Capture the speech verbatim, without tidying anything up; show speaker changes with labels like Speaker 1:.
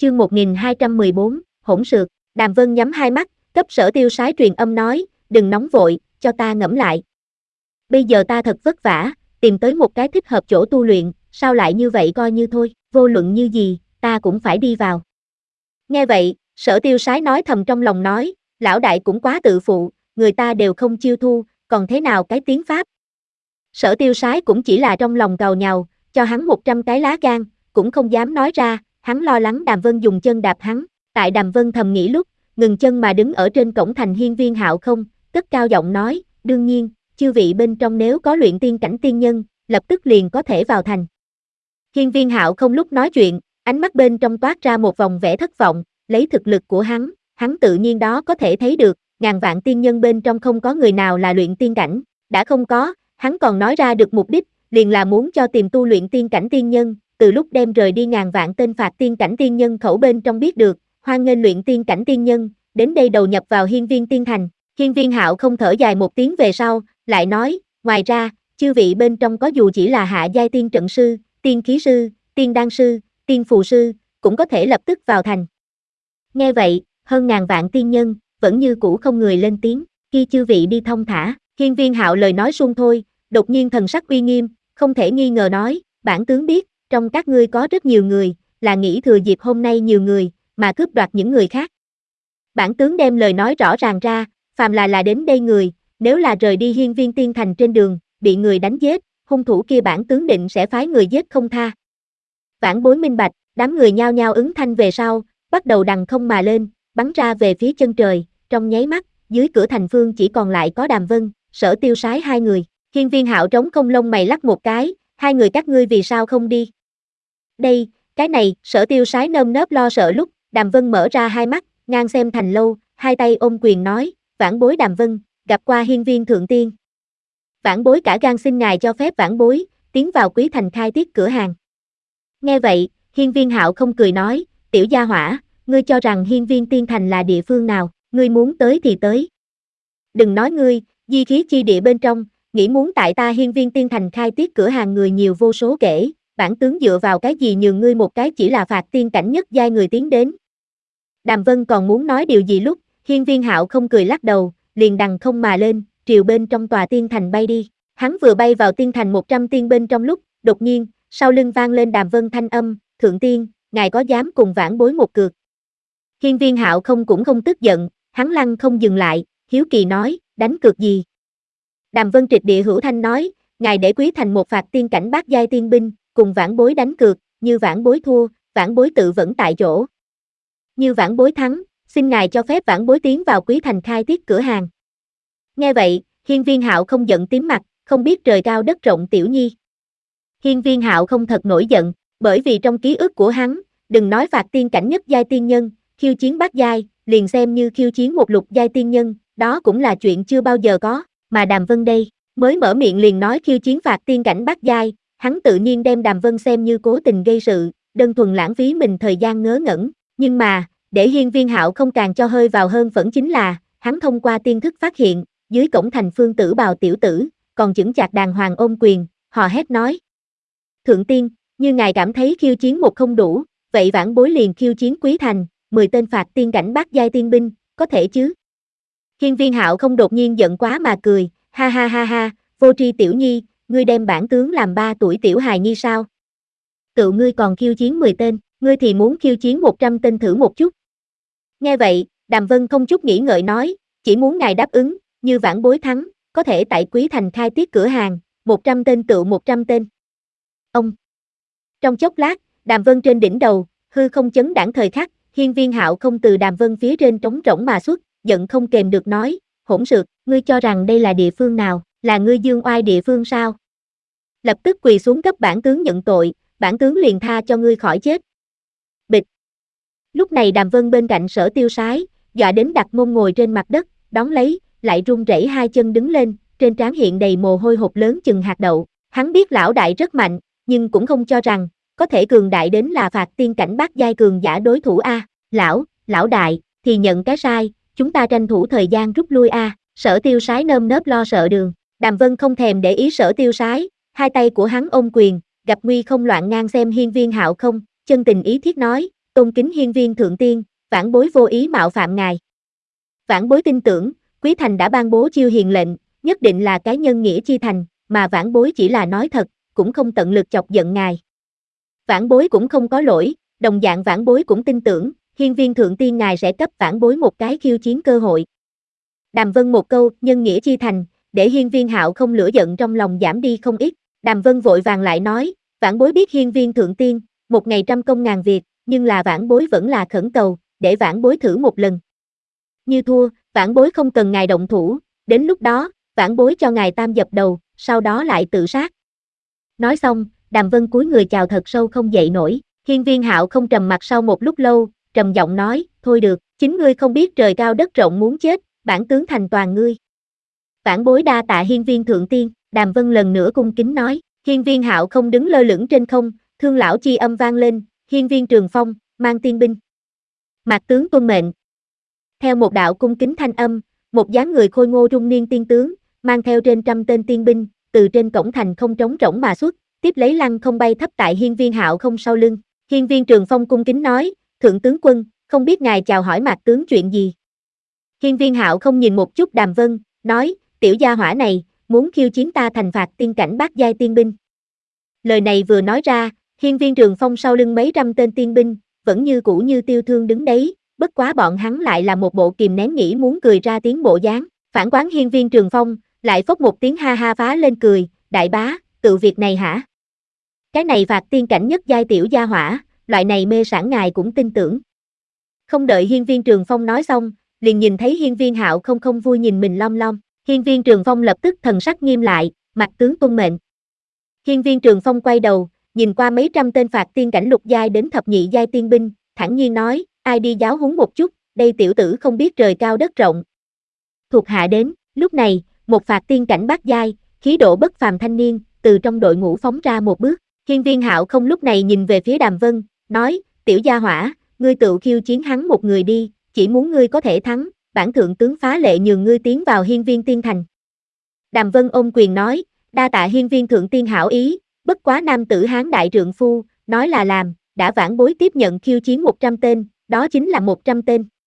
Speaker 1: chương một nghìn hai trăm mười bốn, hỗn xược. Đàm Vân nhắm hai mắt, cấp Sở Tiêu Sái truyền âm nói, đừng nóng vội, cho ta ngẫm lại. Bây giờ ta thật vất vả, tìm tới một cái thích hợp chỗ tu luyện, sao lại như vậy coi như thôi, vô luận như gì, ta cũng phải đi vào. Nghe vậy, Sở Tiêu Sái nói thầm trong lòng nói, lão đại cũng quá tự phụ, người ta đều không chiêu thu, còn thế nào cái tiếng Pháp. Sở Tiêu Sái cũng chỉ là trong lòng càu nhàu, cho hắn một trăm cái lá gan, cũng không dám nói ra, hắn lo lắng Đàm Vân dùng chân đạp hắn. Tại Đàm Vân thầm nghĩ lúc, ngừng chân mà đứng ở trên cổng thành Hiên Viên Hạo không, cất cao giọng nói, đương nhiên, chư vị bên trong nếu có luyện tiên cảnh tiên nhân, lập tức liền có thể vào thành. Hiên Viên Hạo không lúc nói chuyện, ánh mắt bên trong toát ra một vòng vẻ thất vọng, lấy thực lực của hắn, hắn tự nhiên đó có thể thấy được, ngàn vạn tiên nhân bên trong không có người nào là luyện tiên cảnh, đã không có, hắn còn nói ra được mục đích, liền là muốn cho tìm tu luyện tiên cảnh tiên nhân, từ lúc đem rời đi ngàn vạn tên phạt tiên cảnh tiên nhân khẩu bên trong biết được, hoan nghênh luyện tiên cảnh tiên nhân, đến đây đầu nhập vào Hiên Viên Tiên Thành. Hiên Viên Hạo không thở dài một tiếng về sau, lại nói, ngoài ra, chư vị bên trong có dù chỉ là hạ giai tiên trận sư, tiên khí sư, tiên đan sư, tiên phù sư, cũng có thể lập tức vào thành. Nghe vậy, hơn ngàn vạn tiên nhân, vẫn như cũ không người lên tiếng, khi chư vị đi thông thả, Hiên Viên Hạo lời nói suông thôi, đột nhiên thần sắc uy nghiêm, không thể nghi ngờ nói, bản tướng biết, trong các ngươi có rất nhiều người, là nghĩ thừa dịp hôm nay nhiều người, mà cướp đoạt những người khác. Bản tướng đem lời nói rõ ràng ra, phàm là là đến đây người, nếu là rời đi Hiên Viên Tiên Thành trên đường, bị người đánh giết, hung thủ kia bản tướng định sẽ phái người giết không tha. Vãn Bối minh bạch, đám người nhao nhao ứng thanh về sau, bắt đầu đằng không mà lên, bắn ra về phía chân trời, trong nháy mắt, dưới cửa thành phương chỉ còn lại có Đàm Vân, Sở Tiêu Sái hai người. Hiên Viên Hạo trống không lông mày lắc một cái, hai người các ngươi vì sao không đi? Đây, cái này, Sở Tiêu Sái nơm nớp lo sợ lúc, Đàm Vân mở ra hai mắt, ngang xem thành lâu, hai tay ôm quyền nói, Vãn Bối Đàm Vân, gặp qua Hiên Viên Thượng Tiên. Vãn Bối cả gan xin ngài cho phép Vãn Bối, tiến vào Quý Thành khai tiết cửa hàng. Nghe vậy, Hiên Viên Hạo không cười nói, tiểu gia hỏa, ngươi cho rằng Hiên Viên Tiên Thành là địa phương nào, ngươi muốn tới thì tới. Đừng nói ngươi, di khí chi địa bên trong, nghĩ muốn tại ta Hiên Viên Tiên Thành khai tiết cửa hàng người nhiều vô số kể, bản tướng dựa vào cái gì nhường ngươi một cái chỉ là phạt tiên cảnh nhất giai người tiến đến. Đàm Vân còn muốn nói điều gì lúc, Hiên Viên Hạo không cười lắc đầu, liền đằng không mà lên, triều bên trong tòa tiên thành bay đi. Hắn vừa bay vào tiên thành một trăm tiên bên trong lúc, đột nhiên, sau lưng vang lên Đàm Vân thanh âm, Thượng Tiên, ngài có dám cùng Vãn Bối một cược? Hiên Viên Hạo không cũng không tức giận, hắn lăng không dừng lại, hiếu kỳ nói, đánh cược gì? Đàm Vân trịch địa hữu thanh nói, ngài để Quý Thành một phạt tiên cảnh bát giai tiên binh, cùng Vãn Bối đánh cược, như Vãn Bối thua, Vãn Bối tự vẫn tại chỗ. Như Vãn Bối thắng, xin ngài cho phép Vãn Bối tiến vào Quý Thành khai tiết cửa hàng. Nghe vậy, Hiên Viên Hạo không giận tím mặt, không biết trời cao đất rộng tiểu nhi. Hiên Viên Hạo không thật nổi giận, bởi vì trong ký ức của hắn, đừng nói phạt tiên cảnh nhất giai tiên nhân, khiêu chiến bát giai, liền xem như khiêu chiến một lục giai tiên nhân, đó cũng là chuyện chưa bao giờ có, mà Đàm Vân đây, mới mở miệng liền nói khiêu chiến phạt tiên cảnh bát giai, hắn tự nhiên đem Đàm Vân xem như cố tình gây sự, đơn thuần lãng phí mình thời gian ngớ ngẩn, nhưng mà, để Hiên Viên Hạo không càng cho hơi vào hơn phẫn chính là, hắn thông qua tiên thức phát hiện, dưới cổng thành phương tử bào tiểu tử, còn chững chạc đàng hoàng ôm quyền, hò hét nói. Thượng Tiên, như ngài cảm thấy khiêu chiến một không đủ, vậy Vãn Bối liền khiêu chiến Quý Thành, mười tên phạt tiên cảnh bát giai tiên binh, có thể chứ? Hiên Viên Hạo không đột nhiên giận quá mà cười, ha ha ha ha, vô tri tiểu nhi, ngươi đem bản tướng làm ba tuổi tiểu hài nhi sao? Cựu ngươi còn khiêu chiến mười tên, ngươi thì muốn khiêu chiến một trăm tên thử một chút. Nghe vậy, Đàm Vân không chút nghĩ ngợi nói, chỉ muốn ngài đáp ứng, như Vãn Bối thắng, có thể tại Quý Thành khai tiết cửa hàng, một trăm tên tựu một trăm tên. Ông. Trong chốc lát, Đàm Vân trên đỉnh đầu, hư không chấn đãng thời khắc, Hiên Viên Hạo không từ Đàm Vân phía trên trống rỗng mà xuất, giận không kềm được nói, hỗn xược, ngươi cho rằng đây là địa phương nào, là ngươi dương oai địa phương sao? Lập tức quỳ xuống cấp bản tướng nhận tội, bản tướng liền tha cho ngươi khỏi chết. Bịch. Lúc này Đàm Vân bên cạnh Sở Tiêu Sái, dọa đến đặt mông ngồi trên mặt đất, đón lấy, lại run rẩy hai chân đứng lên, trên trán hiện đầy mồ hôi hột lớn chừng hạt đậu. Hắn biết lão đại rất mạnh, nhưng cũng không cho rằng, có thể cường đại đến là phạt tiên cảnh bát giai cường giả đối thủ a. Lão, lão đại, thì nhận cái sai, chúng ta tranh thủ thời gian rút lui a. Sở Tiêu Sái nơm nớp lo sợ đường. Đàm Vân không thèm để ý Sở Tiêu Sái, hai tay của hắn ôm quyền, gặp nguy không loạn ngang xem Hiên Viên Hạo không, chân tình ý thiết nói, tôn kính hiên viên thượng tiên, vãn bối vô ý mạo phạm ngài. Vãn bối tin tưởng, quý thành đã ban bố chiêu hiền lệnh, nhất định là cái nhân nghĩa chi thành, mà vãn bối chỉ là nói thật, cũng không tận lực chọc giận ngài. Vãn bối cũng không có lỗi, đồng dạng vãn bối cũng tin tưởng, hiên viên thượng tiên ngài sẽ cấp vãn bối một cái khiêu chiến cơ hội. Đàm Vân một câu, nhân nghĩa chi thành, để hiên viên hạo không lửa giận trong lòng giảm đi không ít. Đàm Vân vội vàng lại nói, vãn bối biết hiên viên thượng tiên, một ngày trăm công ngàn việc, nhưng là vãn bối vẫn là khẩn cầu, để vãn bối thử một lần. Như thua, vãn bối không cần ngài động thủ, đến lúc đó, vãn bối cho ngài tam dập đầu, sau đó lại tự sát. Nói xong, Đàm Vân cúi người chào thật sâu không dậy nổi, hiên viên hạo không trầm mặt sau một lúc lâu, trầm giọng nói, thôi được, chính ngươi không biết trời cao đất rộng muốn chết, bản tướng thành toàn ngươi. Vãn bối đa tạ hiên viên thượng tiên, Đàm Vân lần nữa cung kính nói, hiên viên hạo không đứng lơ lửng trên không, thương lão chi âm vang lên, hiên viên Trường Phong, mang tiên binh. Mạc tướng tuân mệnh. Theo một đạo cung kính thanh âm, một dáng người khôi ngô trung niên tiên tướng, mang theo trên trăm tên tiên binh, từ trên cổng thành không trống rỗng mà xuất, tiếp lấy lăng không bay thấp tại hiên viên hạo không sau lưng. Hiên viên Trường Phong cung kính nói, thượng tướng quân, không biết ngài chào hỏi Mạc tướng chuyện gì. Hiên viên hạo không nhìn một chút Đàm Vân, nói, tiểu gia hỏa này, muốn khiêu chiến ta thành phạt tiên cảnh bát giai tiên binh. Lời này vừa nói ra, hiên viên Trường Phong sau lưng mấy trăm tên tiên binh, vẫn như cũ như tiêu thương đứng đấy, bất quá bọn hắn lại là một bộ kìm nén nghĩ muốn cười ra tiếng bộ dáng. Phản quán hiên viên Trường Phong, lại phốc một tiếng ha ha phá lên cười, đại bá, tự việc này hả? Cái này phạt tiên cảnh nhất giai tiểu gia hỏa, loại này mê sản ngài cũng tin tưởng. Không đợi hiên viên Trường Phong nói xong, liền nhìn thấy hiên viên hạo không không vui nhìn mình lom lom. Hiên viên Trường Phong lập tức thần sắc nghiêm lại, mặt tướng tuân mệnh. Hiên viên Trường Phong quay đầu, nhìn qua mấy trăm tên phạt tiên cảnh lục giai đến thập nhị giai tiên binh, thản nhiên nói, ai đi giáo huấn một chút, đây tiểu tử không biết trời cao đất rộng. Thuộc hạ đến, lúc này, một phạt tiên cảnh bát giai, khí độ bất phàm thanh niên, từ trong đội ngũ phóng ra một bước. Hiên viên hạo không lúc này nhìn về phía Đàm Vân, nói, tiểu gia hỏa, ngươi tự khiêu chiến hắn một người đi, chỉ muốn ngươi có thể thắng, bản thượng tướng phá lệ nhường ngươi tiến vào hiên viên tiên thành. Đàm Vân ôm quyền nói, đa tạ hiên viên thượng tiên hảo ý, bất quá nam tử hán đại trượng phu, nói là làm, đã vãn bối tiếp nhận khiêu chiến một trăm tên, đó chính là một trăm tên.